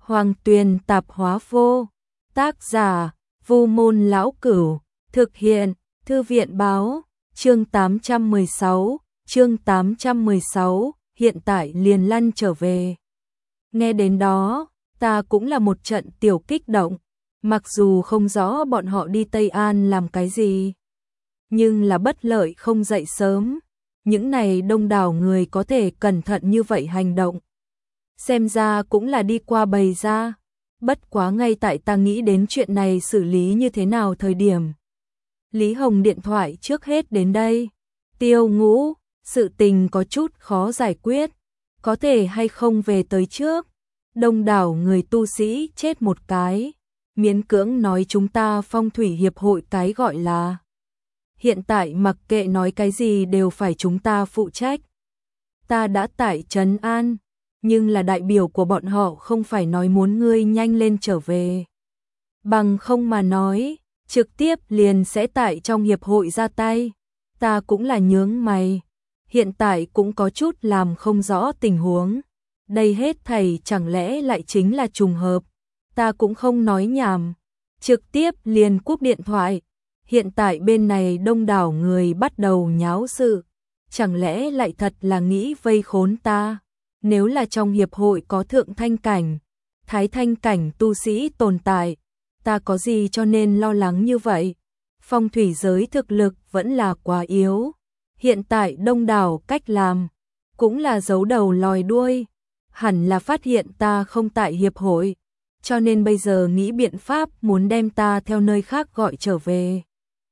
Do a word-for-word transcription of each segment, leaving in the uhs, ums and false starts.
Hoàng Tuyền Tạp Hóa Vô. Tác giả: Vu Môn Lão Cửu. Thực hiện: Thư viện báo. Chương tám trăm mười sáu. Chương tám trăm mười sáu. Hiện tại liền lăn trở về. Nghe đến đó, ta cũng là một trận tiểu kích động. Mặc dù không rõ bọn họ đi Tây An làm cái gì, nhưng là bất lợi không dậy sớm. Những này đông đảo người có thể cẩn thận như vậy hành động, xem ra cũng là đi qua bày ra. Bất quá ngay tại ta nghĩ đến chuyện này xử lý như thế nào thời điểm, Lý Hồng điện thoại trước hết đến đây. Tiêu Ngũ, sự tình có chút khó giải quyết, có thể hay không về tới trước. Đông đảo người tu sĩ chết một cái, miễn cưỡng nói chúng ta phong thủy hiệp hội cái gọi là. Hiện tại mặc kệ nói cái gì đều phải chúng ta phụ trách. Ta đã tại trấn an, nhưng là đại biểu của bọn họ không phải nói muốn ngươi nhanh lên trở về. Bằng không mà nói, trực tiếp liền sẽ tại trong hiệp hội ra tay. Ta cũng là nhướng mày, hiện tại cũng có chút làm không rõ tình huống. Đây hết thảy chẳng lẽ lại chính là trùng hợp. Ta cũng không nói nhảm, trực tiếp liền cúp điện thoại. Hiện tại bên này đông đảo người bắt đầu nháo sự, chẳng lẽ lại thật là nghĩ vây khốn ta. Nếu là trong hiệp hội có thượng thanh cảnh, thái thanh cảnh tu sĩ tồn tại, ta có gì cho nên lo lắng như vậy. Phong thủy giới thực lực vẫn là quá yếu. Hiện tại đông đảo cách làm cũng là giấu đầu lòi đuôi, hẳn là phát hiện ta không tại hiệp hội, cho nên bây giờ nghĩ biện pháp muốn đem ta theo nơi khác gọi trở về.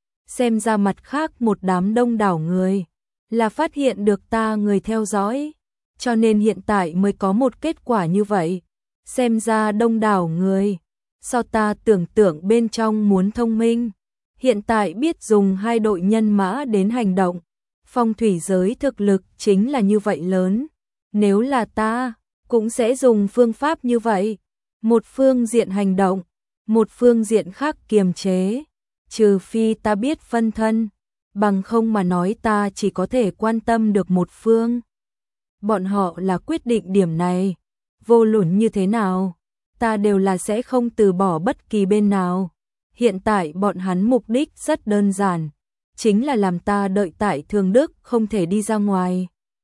Xem ra mặt khác một đám đông đảo người là phát hiện được ta người theo dõi, cho nên hiện tại mới có một kết quả như vậy. Xem ra đông đảo người so ta tưởng tượng bên trong muốn thông minh, hiện tại biết dùng hai đội nhân mã đến hành động. Phong thủy giới thực lực chính là như vậy lớn, nếu là ta cũng sẽ dùng phương pháp như vậy, một phương diện hành động, một phương diện khác kiềm chế. Trừ phi ta biết phân thân, bằng không mà nói ta chỉ có thể quan tâm được một phương. Bọn họ là quyết định điểm này, vô luận như thế nào, ta đều là sẽ không từ bỏ bất kỳ bên nào. Hiện tại bọn hắn mục đích rất đơn giản, chính là làm ta đợi tại Thường Đức không thể đi ra ngoài.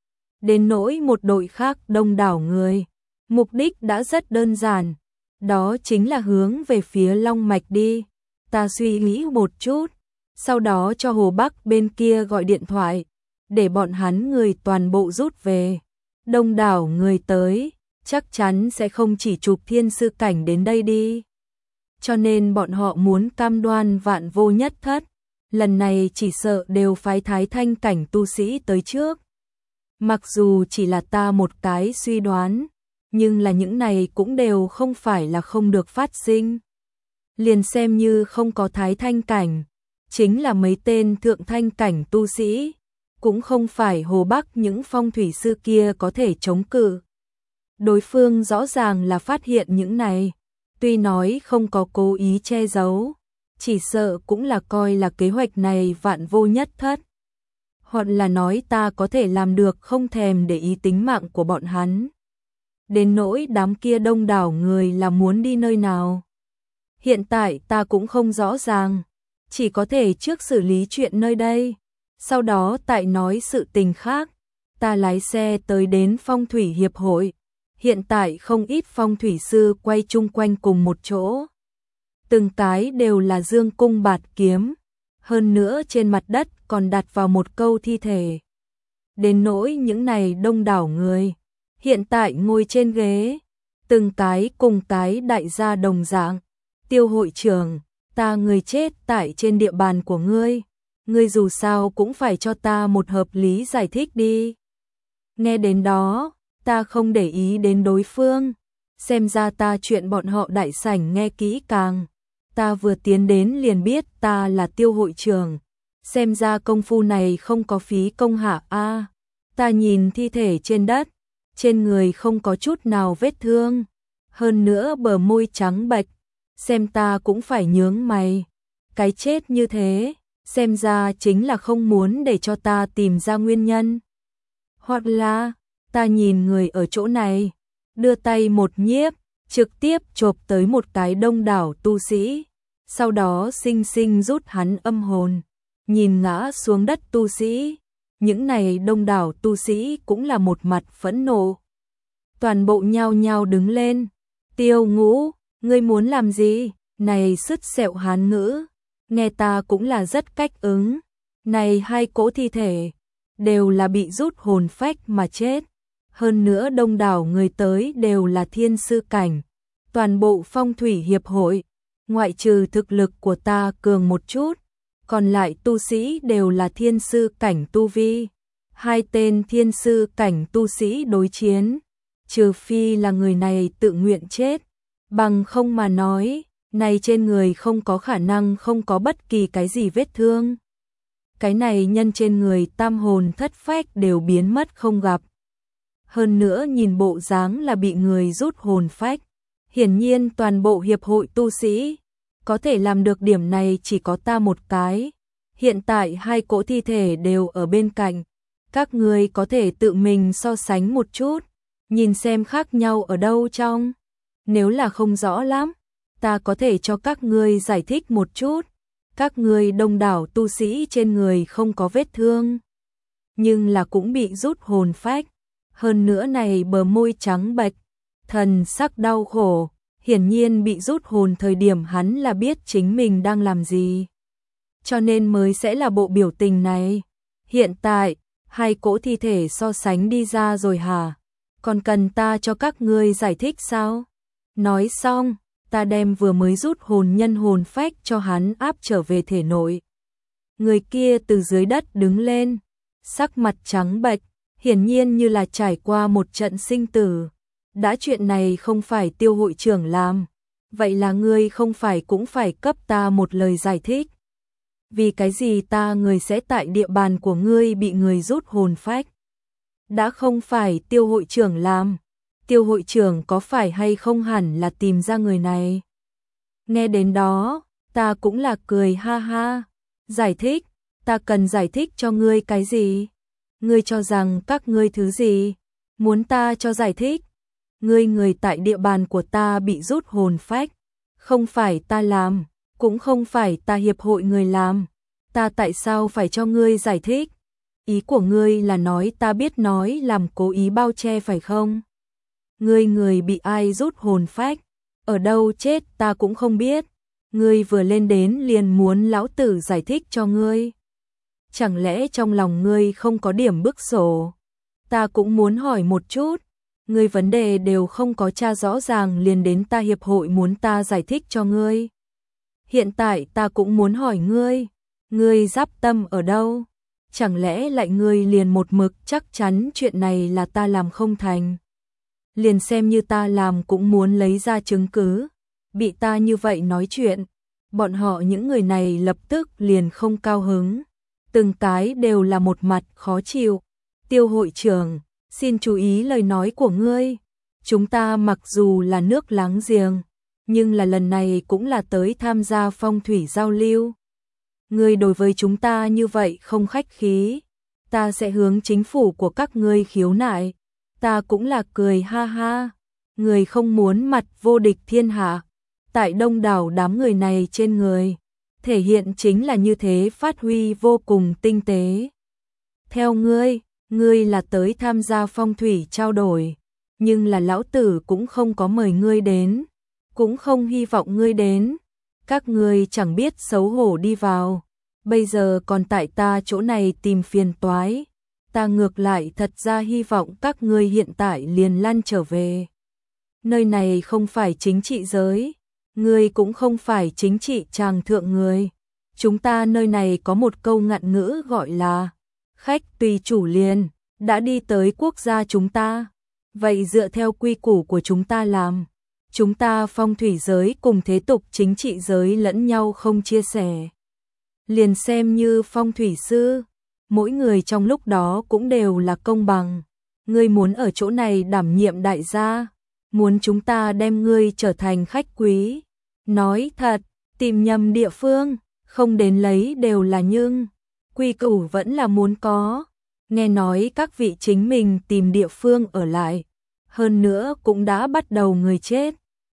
Đến nỗi một đội khác đông đảo người, mục đích đã rất đơn giản, đó chính là hướng về phía Long Mạch đi. Ta suy nghĩ một chút, sau đó cho Hồ Bắc bên kia gọi điện thoại, để bọn hắn người toàn bộ rút về. Đông đảo người tới, chắc chắn sẽ không chỉ chụp thiên sư cảnh đến đây đi. Cho nên bọn họ muốn cam đoan vạn vô nhất thất, lần này chỉ sợ đều phái thái thanh cảnh tu sĩ tới trước. Mặc dù chỉ là ta một cái suy đoán, nhưng là những này cũng đều không phải là không được phát sinh. Liền xem như không có thái thanh cảnh, chính là mấy tên thượng thanh cảnh tu sĩ, cũng không phải Hồ Bắc những phong thủy sư kia có thể chống cự. Đối phương rõ ràng là phát hiện những này, tuy nói không có cố ý che giấu, chỉ sợ cũng là coi là kế hoạch này vạn vô nhất thất. Hoặc là nói ta có thể làm được không thèm để ý tính mạng của bọn hắn. Đến nỗi đám kia đông đảo người là muốn đi nơi nào, hiện tại ta cũng không rõ ràng, chỉ có thể trước xử lý chuyện nơi đây, sau đó tại nói sự tình khác. Ta lái xe tới đến phong thủy hiệp hội, hiện tại không ít phong thủy sư quay chung quanh cùng một chỗ. Từng cái đều là dương cung bạt kiếm, hơn nữa trên mặt đất còn đặt vào một câu thi thể. Đến nỗi những này đông đảo người, hiện tại ngồi trên ghế, từng cái cùng cái đại gia đồng dạng. Tiêu hội trưởng, ta người chết tại trên địa bàn của ngươi, ngươi dù sao cũng phải cho ta một hợp lý giải thích đi. Nghe đến đó, ta không để ý đến đối phương, xem ra ta chuyện bọn họ đại sảnh nghe kỹ càng. Ta vừa tiến đến liền biết ta là tiêu hội trưởng, xem ra công phu này không có phí công hạ a. Ta nhìn thi thể trên đất, trên người không có chút nào vết thương, hơn nữa bờ môi trắng bệch, xem ta cũng phải nhướng mày. Cái chết như thế, xem ra chính là không muốn để cho ta tìm ra nguyên nhân. Hoặc là, ta nhìn người ở chỗ này, đưa tay một nhiếp, trực tiếp chộp tới một cái đông đảo tu sĩ, sau đó sinh sinh rút hắn âm hồn. Nhìn ngã xuống đất tu sĩ, những này đông đảo tu sĩ cũng là một mặt phẫn nộ. Toàn bộ nhao nhao đứng lên. Tiêu Ngũ, ngươi muốn làm gì? Này sứt sẹo Hán ngữ, nghe ta cũng là rất cách ứng. Này hai cỗ thi thể, đều là bị rút hồn phách mà chết. Hơn nữa đông đảo người tới đều là thiên sư cảnh. Toàn bộ phong thủy hiệp hội, ngoại trừ thực lực của ta cường một chút, còn lại tu sĩ đều là thiên sư cảnh tu vi. Hai tên thiên sư cảnh tu sĩ đối chiến, trừ phi là người này tự nguyện chết, bằng không mà nói, này trên người không có khả năng không có bất kỳ cái gì vết thương. Cái này nhân trên người tam hồn thất phách đều biến mất không gặp. Hơn nữa nhìn bộ dáng là bị người rút hồn phách. Hiển nhiên toàn bộ hiệp hội tu sĩ, có thể làm được điểm này chỉ có ta một cái. Hiện tại hai cỗ thi thể đều ở bên cạnh. Các người có thể tự mình so sánh một chút, nhìn xem khác nhau ở đâu trong. Nếu là không rõ lắm, ta có thể cho các ngươi giải thích một chút. Các ngươi đông đảo tu sĩ trên người không có vết thương, nhưng là cũng bị rút hồn phách. Hơn nữa này bờ môi trắng bệch, thần sắc đau khổ, hiển nhiên bị rút hồn thời điểm hắn là biết chính mình đang làm gì, cho nên mới sẽ là bộ biểu tình này. Hiện tại, hai cỗ thi thể so sánh đi ra rồi hả? Còn cần ta cho các ngươi giải thích sao? Nói xong, ta đem vừa mới rút hồn nhân hồn phách cho hắn áp trở về thể nội. Người kia từ dưới đất đứng lên, sắc mặt trắng bệch, hiển nhiên như là trải qua một trận sinh tử. Đã chuyện này không phải Tiêu hội trưởng làm, vậy là ngươi không phải cũng phải cấp ta một lời giải thích. Vì cái gì ta người sẽ tại địa bàn của ngươi bị người rút hồn phách? Đã không phải Tiêu hội trưởng làm, Tiêu hội trưởng có phải hay không hẳn là tìm ra người này. Nghe đến đó, ta cũng là cười ha ha. Giải thích, ta cần giải thích cho ngươi cái gì? Ngươi cho rằng các ngươi thứ gì? Muốn ta cho giải thích? Ngươi người tại địa bàn của ta bị rút hồn phách, không phải ta làm, cũng không phải ta hiệp hội người làm. Ta tại sao phải cho ngươi giải thích? Ý của ngươi là nói ta biết nói làm cố ý bao che phải không? Ngươi người bị ai rút hồn phách? Ở đâu chết ta cũng không biết. Ngươi vừa lên đến liền muốn lão tử giải thích cho ngươi. Chẳng lẽ trong lòng ngươi không có điểm bức sổ? Ta cũng muốn hỏi một chút. Ngươi vấn đề đều không có tra rõ ràng liền đến ta hiệp hội muốn ta giải thích cho ngươi. Hiện tại ta cũng muốn hỏi ngươi. Ngươi giáp tâm ở đâu? Chẳng lẽ lại ngươi liền một mực chắc chắn chuyện này là ta làm không thành? Liền xem như ta làm cũng muốn lấy ra chứng cứ. Bị ta như vậy nói chuyện, bọn họ những người này lập tức liền không cao hứng. Từng cái đều là một mặt khó chịu. Tiêu hội trưởng, xin chú ý lời nói của ngươi. Chúng ta mặc dù là nước láng giềng, nhưng là lần này cũng là tới tham gia phong thủy giao lưu. Ngươi đối với chúng ta như vậy không khách khí, ta sẽ hướng chính phủ của các ngươi khiếu nại. Ta cũng là cười ha ha. Người không muốn mặt vô địch thiên hạ. Tại đông đảo đám người này trên người, thể hiện chính là như thế, phát huy vô cùng tinh tế. Theo ngươi, ngươi là tới tham gia phong thủy trao đổi, nhưng là lão tử cũng không có mời ngươi đến, cũng không hy vọng ngươi đến. Các ngươi chẳng biết xấu hổ đi vào, bây giờ còn tại ta chỗ này tìm phiền toái. Ta ngược lại thật ra hy vọng các ngươi hiện tại liền lăn trở về. Nơi này không phải chính trị giới, ngươi cũng không phải chính trị tràng thượng người. Chúng ta nơi này có một câu ngạn ngữ gọi là khách tùy chủ liền, đã đi tới quốc gia chúng ta. Vậy dựa theo quy củ của chúng ta làm, chúng ta phong thủy giới cùng thế tục chính trị giới lẫn nhau không chia sẻ. Liền xem như phong thủy sư, mỗi người trong lúc đó cũng đều là công bằng. Ngươi muốn ở chỗ này đảm nhiệm đại gia, muốn chúng ta đem ngươi trở thành khách quý. Nói thật, tìm nhầm địa phương, không đến lấy đều là nhưng, quy củ vẫn là muốn có. Nghe nói các vị chính mình tìm địa phương ở lại, hơn nữa cũng đã bắt đầu người chết.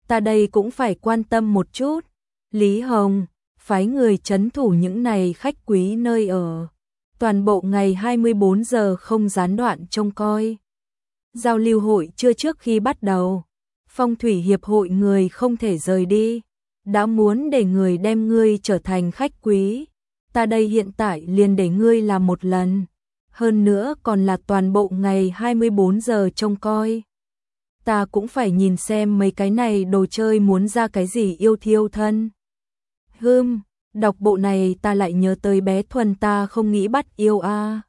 ta đây cũng phải quan tâm một chút. Lý Hồng, phái người trấn thủ những này khách quý nơi ở. Toàn bộ ngày hai mươi bốn giờ không gián đoạn trông coi. Giao lưu hội chưa trước khi bắt đầu. Phong thủy hiệp hội người không thể rời đi. Đã muốn để người đem ngươi trở thành khách quý. Ta đây hiện tại liền để ngươi làm một lần. Hơn nữa còn là toàn bộ ngày hai mươi bốn giờ trông coi. Ta cũng phải nhìn xem mấy cái này đồ chơi muốn ra cái gì yêu thiêu thân. Hừm, đọc bộ này ta lại nhớ tới bé Thuần ta không nghĩ bắt yêu a. À.